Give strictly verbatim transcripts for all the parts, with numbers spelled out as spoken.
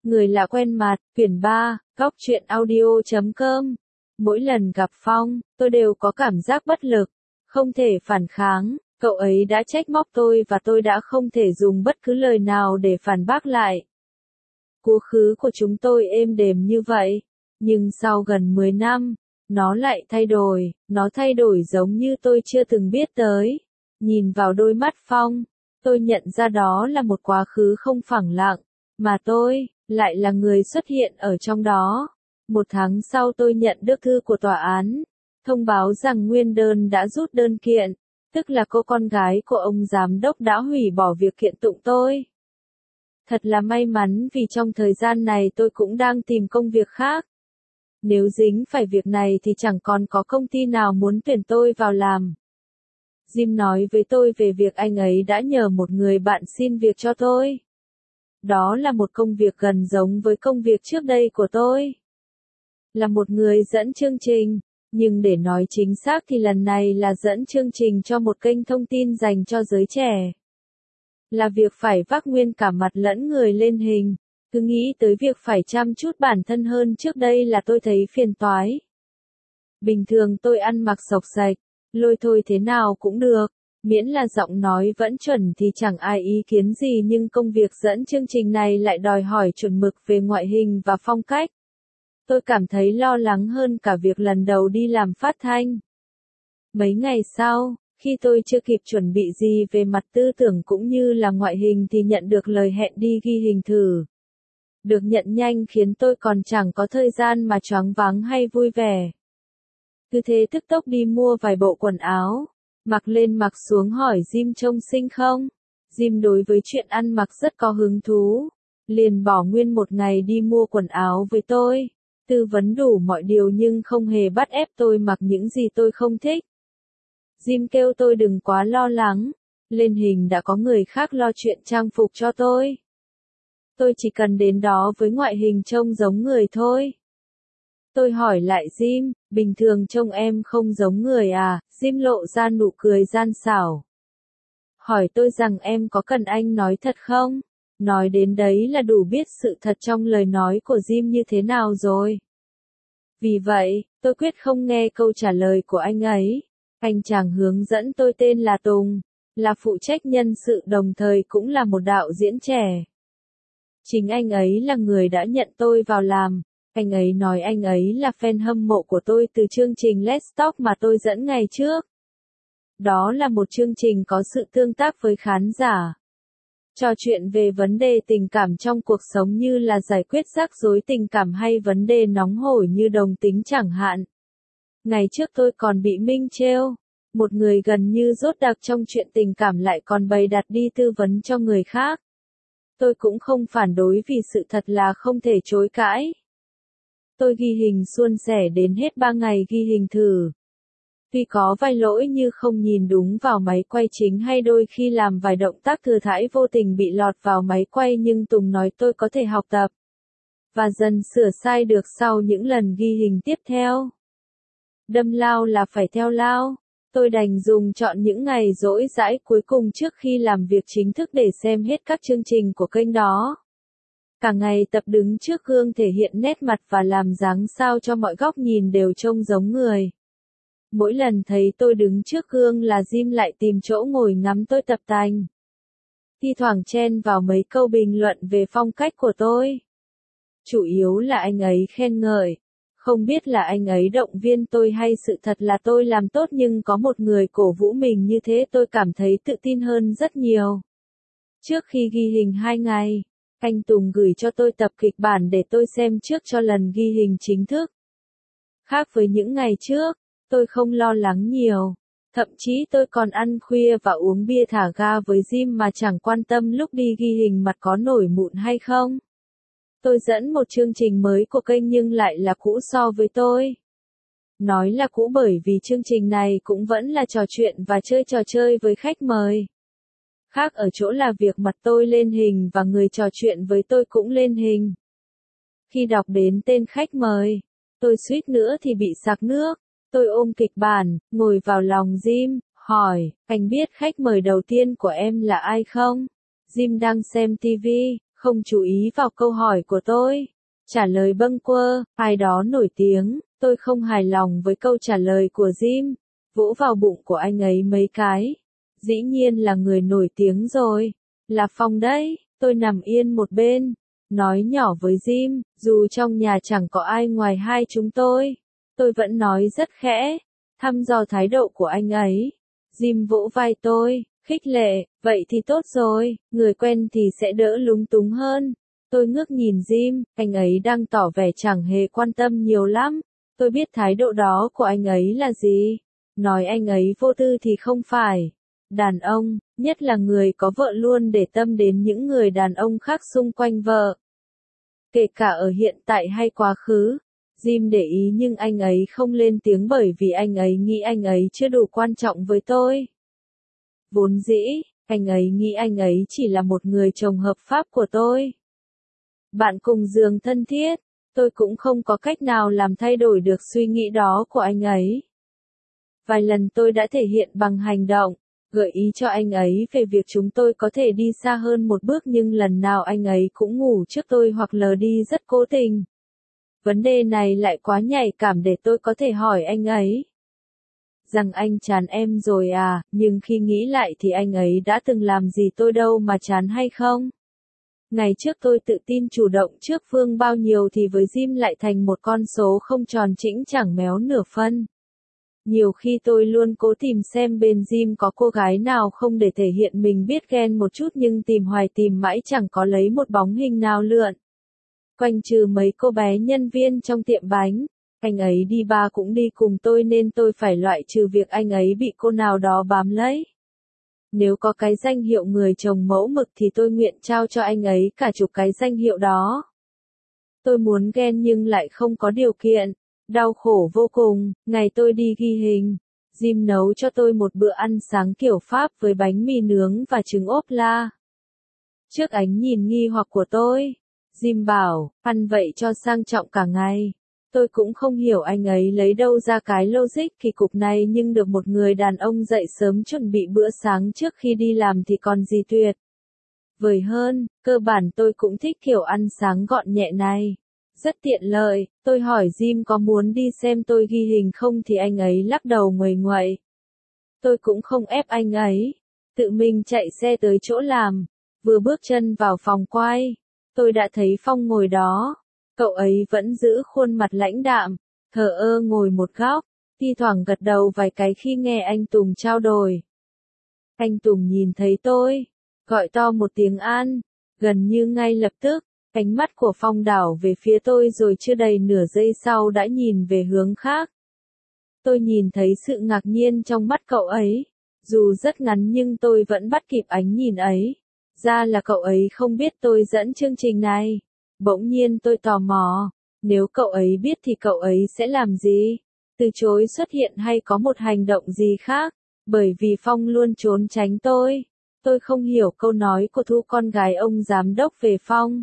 Người lạ quen mặt, quyển ba, góc truyện audio chấm com. Mỗi lần gặp Phong, tôi đều có cảm giác bất lực, không thể phản kháng, cậu ấy đã trách móc tôi và tôi đã không thể dùng bất cứ lời nào để phản bác lại. Quá khứ của chúng tôi êm đềm như vậy, nhưng sau gần mười năm, nó lại thay đổi, nó thay đổi giống như tôi chưa từng biết tới. Nhìn vào đôi mắt Phong, tôi nhận ra đó là một quá khứ không phẳng lặng, mà tôi lại là người xuất hiện ở trong đó. Một tháng sau tôi nhận được thư của tòa án, thông báo rằng nguyên đơn đã rút đơn kiện, tức là cô con gái của ông giám đốc đã hủy bỏ việc kiện tụng tôi. Thật là may mắn vì trong thời gian này tôi cũng đang tìm công việc khác. Nếu dính phải việc này thì chẳng còn có công ty nào muốn tuyển tôi vào làm. Jim nói với tôi về việc anh ấy đã nhờ một người bạn xin việc cho tôi. Đó là một công việc gần giống với công việc trước đây của tôi. Là một người dẫn chương trình, nhưng để nói chính xác thì lần này là dẫn chương trình cho một kênh thông tin dành cho giới trẻ. Là việc phải vác nguyên cả mặt lẫn người lên hình. Cứ nghĩ tới việc phải chăm chút bản thân hơn trước đây là tôi thấy phiền toái. Bình thường tôi ăn mặc xộc xạch, lôi thôi thế nào cũng được, miễn là giọng nói vẫn chuẩn thì chẳng ai ý kiến gì, nhưng công việc dẫn chương trình này lại đòi hỏi chuẩn mực về ngoại hình và phong cách. Tôi cảm thấy lo lắng hơn cả việc lần đầu đi làm phát thanh. Mấy ngày sau, khi tôi chưa kịp chuẩn bị gì về mặt tư tưởng cũng như là ngoại hình thì nhận được lời hẹn đi ghi hình thử. Được nhận nhanh khiến tôi còn chẳng có thời gian mà choáng váng hay vui vẻ. Cứ thế tức tốc đi mua vài bộ quần áo, mặc lên mặc xuống hỏi Jim trông xinh không. Jim đối với chuyện ăn mặc rất có hứng thú, liền bỏ nguyên một ngày đi mua quần áo với tôi, tư vấn đủ mọi điều nhưng không hề bắt ép tôi mặc những gì tôi không thích. Jim kêu tôi đừng quá lo lắng, lên hình đã có người khác lo chuyện trang phục cho tôi. Tôi chỉ cần đến đó với ngoại hình trông giống người thôi. Tôi hỏi lại Jim, bình thường trông em không giống người à? Jim lộ ra nụ cười gian xảo. Hỏi tôi rằng em có cần anh nói thật không? Nói đến đấy là đủ biết sự thật trong lời nói của Jim như thế nào rồi. Vì vậy, tôi quyết không nghe câu trả lời của anh ấy. Anh chàng hướng dẫn tôi tên là Tùng, là phụ trách nhân sự đồng thời cũng là một đạo diễn trẻ. Chính anh ấy là người đã nhận tôi vào làm. Anh ấy nói anh ấy là fan hâm mộ của tôi từ chương trình Let's Talk mà tôi dẫn ngày trước. Đó là một chương trình có sự tương tác với khán giả. Trò chuyện về vấn đề tình cảm trong cuộc sống như là giải quyết rắc rối tình cảm hay vấn đề nóng hổi như đồng tính chẳng hạn. Ngày trước tôi còn bị Minh trêu, một người gần như dốt đặc trong chuyện tình cảm lại còn bày đặt đi tư vấn cho người khác. Tôi cũng không phản đối vì sự thật là không thể chối cãi. Tôi ghi hình suôn sẻ đến hết ba ngày ghi hình thử. Tuy có vài lỗi như không nhìn đúng vào máy quay chính hay đôi khi làm vài động tác thừa thãi vô tình bị lọt vào máy quay, nhưng Tùng nói tôi có thể học tập và dần sửa sai được sau những lần ghi hình tiếp theo. Đâm lao là phải theo lao. Tôi đành dùng chọn những ngày rỗi rãi cuối cùng trước khi làm việc chính thức để xem hết các chương trình của kênh đó. Cả ngày tập đứng trước gương thể hiện nét mặt và làm dáng sao cho mọi góc nhìn đều trông giống người. Mỗi lần thấy tôi đứng trước gương là Jim lại tìm chỗ ngồi ngắm tôi tập tành. Thi thoảng chen vào mấy câu bình luận về phong cách của tôi. Chủ yếu là anh ấy khen ngợi. Không biết là anh ấy động viên tôi hay sự thật là tôi làm tốt, nhưng có một người cổ vũ mình như thế tôi cảm thấy tự tin hơn rất nhiều. Trước khi ghi hình hai ngày, anh Tùng gửi cho tôi tập kịch bản để tôi xem trước cho lần ghi hình chính thức. Khác với những ngày trước, tôi không lo lắng nhiều. Thậm chí tôi còn ăn khuya và uống bia thả ga với Jim mà chẳng quan tâm lúc đi ghi hình mặt có nổi mụn hay không. Tôi dẫn một chương trình mới của kênh nhưng lại là cũ so với tôi. Nói là cũ bởi vì chương trình này cũng vẫn là trò chuyện và chơi trò chơi với khách mời. Khác ở chỗ là việc mặt tôi lên hình và người trò chuyện với tôi cũng lên hình. Khi đọc đến tên khách mời, tôi suýt nữa thì bị sặc nước. Tôi ôm kịch bản, ngồi vào lòng Jim, hỏi, anh biết khách mời đầu tiên của em là ai không? Jim đang xem ti vi, không chú ý vào câu hỏi của tôi. Trả lời bâng quơ, ai đó nổi tiếng, tôi không hài lòng với câu trả lời của Jim, vỗ vào bụng của anh ấy mấy cái. Dĩ nhiên là người nổi tiếng rồi, là Phong đấy, tôi nằm yên một bên, nói nhỏ với Jim, dù trong nhà chẳng có ai ngoài hai chúng tôi. Tôi vẫn nói rất khẽ, thăm dò thái độ của anh ấy. Jim vỗ vai tôi, khích lệ, vậy thì tốt rồi, người quen thì sẽ đỡ lúng túng hơn. Tôi ngước nhìn Jim, anh ấy đang tỏ vẻ chẳng hề quan tâm nhiều lắm. Tôi biết thái độ đó của anh ấy là gì. Nói anh ấy vô tư thì không phải. Đàn ông, nhất là người có vợ luôn để tâm đến những người đàn ông khác xung quanh vợ. Kể cả ở hiện tại hay quá khứ. Jim để ý nhưng anh ấy không lên tiếng bởi vì anh ấy nghĩ anh ấy chưa đủ quan trọng với tôi. Vốn dĩ, anh ấy nghĩ anh ấy chỉ là một người chồng hợp pháp của tôi. Bạn cùng giường thân thiết, tôi cũng không có cách nào làm thay đổi được suy nghĩ đó của anh ấy. Vài lần tôi đã thể hiện bằng hành động, gợi ý cho anh ấy về việc chúng tôi có thể đi xa hơn một bước nhưng lần nào anh ấy cũng ngủ trước tôi hoặc lờ đi rất cố tình. Vấn đề này lại quá nhạy cảm để tôi có thể hỏi anh ấy rằng anh chán em rồi à, nhưng khi nghĩ lại thì anh ấy đã từng làm gì tôi đâu mà chán hay không. Ngày trước tôi tự tin chủ động trước Phương bao nhiêu thì với Jim lại thành một con số không tròn chỉnh chẳng méo nửa phân. Nhiều khi tôi luôn cố tìm xem bên Jim có cô gái nào không để thể hiện mình biết ghen một chút nhưng tìm hoài tìm mãi chẳng có lấy một bóng hình nào lượn. Quanh trừ mấy cô bé nhân viên trong tiệm bánh, anh ấy đi ba cũng đi cùng tôi nên tôi phải loại trừ việc anh ấy bị cô nào đó bám lấy. Nếu có cái danh hiệu người chồng mẫu mực thì tôi nguyện trao cho anh ấy cả chục cái danh hiệu đó. Tôi muốn ghen nhưng lại không có điều kiện. Đau khổ vô cùng, ngày tôi đi ghi hình. Jim nấu cho tôi một bữa ăn sáng kiểu Pháp với bánh mì nướng và trứng ốp la. Trước ánh nhìn nghi hoặc của tôi, Jim bảo, ăn vậy cho sang trọng cả ngày. Tôi cũng không hiểu anh ấy lấy đâu ra cái logic kỳ cục này nhưng được một người đàn ông dậy sớm chuẩn bị bữa sáng trước khi đi làm thì còn gì tuyệt. Vời hơn, cơ bản tôi cũng thích kiểu ăn sáng gọn nhẹ này. Rất tiện lợi, tôi hỏi Jim có muốn đi xem tôi ghi hình không thì anh ấy lắc đầu nguầy nguậy. Tôi cũng không ép anh ấy. Tự mình chạy xe tới chỗ làm, vừa bước chân vào phòng quay. Tôi đã thấy Phong ngồi đó. Cậu ấy vẫn giữ khuôn mặt lãnh đạm, thờ ơ ngồi một góc, thi thoảng gật đầu vài cái khi nghe anh Tùng trao đổi. Anh Tùng nhìn thấy tôi, gọi to một tiếng an, gần như ngay lập tức, ánh mắt của Phong đảo về phía tôi rồi chưa đầy nửa giây sau đã nhìn về hướng khác. Tôi nhìn thấy sự ngạc nhiên trong mắt cậu ấy, dù rất ngắn nhưng tôi vẫn bắt kịp ánh nhìn ấy. Ra là cậu ấy không biết tôi dẫn chương trình này. Bỗng nhiên tôi tò mò, nếu cậu ấy biết thì cậu ấy sẽ làm gì? Từ chối xuất hiện hay có một hành động gì khác? Bởi vì Phong luôn trốn tránh tôi. Tôi không hiểu câu nói của Thu con gái ông giám đốc về Phong.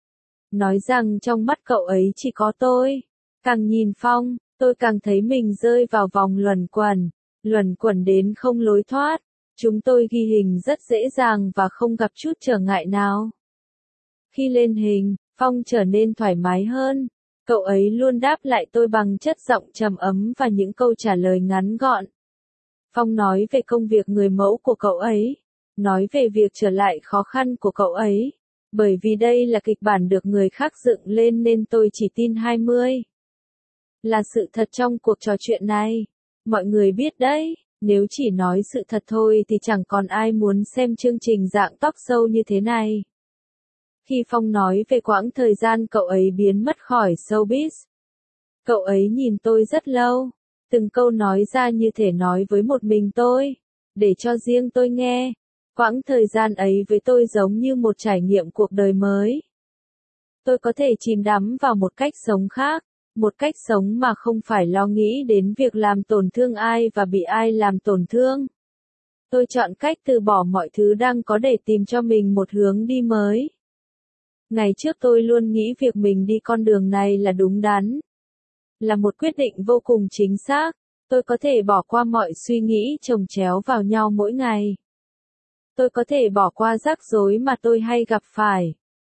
Nói rằng trong mắt cậu ấy chỉ có tôi. Càng nhìn Phong, tôi càng thấy mình rơi vào vòng luẩn quẩn, luẩn quẩn đến không lối thoát. Chúng tôi ghi hình rất dễ dàng và không gặp chút trở ngại nào. Khi lên hình, Phong trở nên thoải mái hơn. Cậu ấy luôn đáp lại tôi bằng chất giọng trầm ấm và những câu trả lời ngắn gọn. Phong nói về công việc người mẫu của cậu ấy. Nói về việc trở lại khó khăn của cậu ấy. Bởi vì đây là kịch bản được người khác dựng lên nên tôi chỉ tin hai mươi. Là sự thật trong cuộc trò chuyện này. Mọi người biết đấy, nếu chỉ nói sự thật thôi thì chẳng còn ai muốn xem chương trình dạng talk show như thế này. Khi Phong nói về quãng thời gian cậu ấy biến mất khỏi showbiz. Cậu ấy nhìn tôi rất lâu. Từng câu nói ra như thể nói với một mình tôi. Để cho riêng tôi nghe. Quãng thời gian ấy với tôi giống như một trải nghiệm cuộc đời mới. Tôi có thể chìm đắm vào một cách sống khác. Một cách sống mà không phải lo nghĩ đến việc làm tổn thương ai và bị ai làm tổn thương. Tôi chọn cách từ bỏ mọi thứ đang có để tìm cho mình một hướng đi mới. Ngày trước tôi luôn nghĩ việc mình đi con đường này là đúng đắn. Là một quyết định vô cùng chính xác. Tôi có thể bỏ qua mọi suy nghĩ chồng chéo vào nhau mỗi ngày. Tôi có thể bỏ qua rắc rối mà tôi hay gặp phải.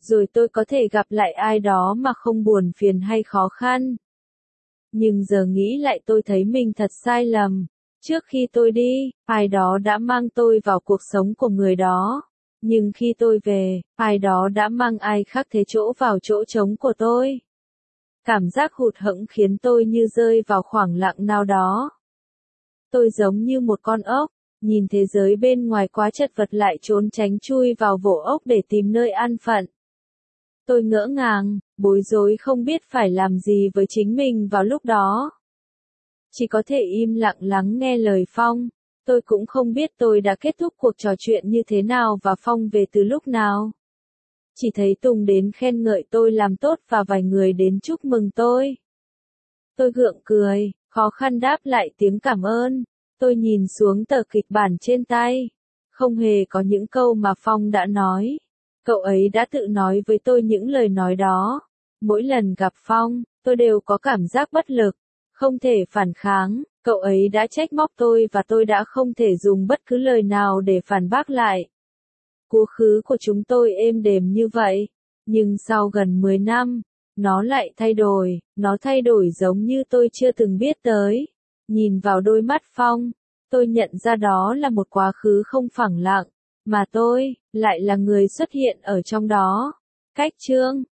rồi tôi có thể gặp lại ai đó mà không buồn phiền hay khó khăn. Nhưng giờ nghĩ lại tôi thấy mình thật sai lầm. Trước khi tôi đi, ai đó đã mang tôi vào cuộc sống của người đó. Nhưng khi tôi về, ai đó đã mang ai khác thế chỗ vào chỗ trống của tôi. Cảm giác hụt hẫng khiến tôi như rơi vào khoảng lặng nào đó. Tôi giống như một con ốc, nhìn thế giới bên ngoài quá chật vật lại trốn tránh chui vào vỗ ốc để tìm nơi an phận. Tôi ngỡ ngàng, bối rối không biết phải làm gì với chính mình vào lúc đó. Chỉ có thể im lặng lắng nghe lời Phong. Tôi cũng không biết tôi đã kết thúc cuộc trò chuyện như thế nào và Phong về từ lúc nào. Chỉ thấy Tùng đến khen ngợi tôi làm tốt và vài người đến chúc mừng tôi. Tôi gượng cười, khó khăn đáp lại tiếng cảm ơn. Tôi nhìn xuống tờ kịch bản trên tay. Không hề có những câu mà Phong đã nói. Cậu ấy đã tự nói với tôi những lời nói đó. Mỗi lần gặp Phong, tôi đều có cảm giác bất lực, không thể phản kháng. Cậu ấy đã trách móc tôi và tôi đã không thể dùng bất cứ lời nào để phản bác lại. Quá khứ của chúng tôi êm đềm như vậy, nhưng sau gần mười năm, nó lại thay đổi, nó thay đổi giống như tôi chưa từng biết tới. Nhìn vào đôi mắt Phong, tôi nhận ra đó là một quá khứ không phẳng lặng, mà tôi lại là người xuất hiện ở trong đó. Cách chương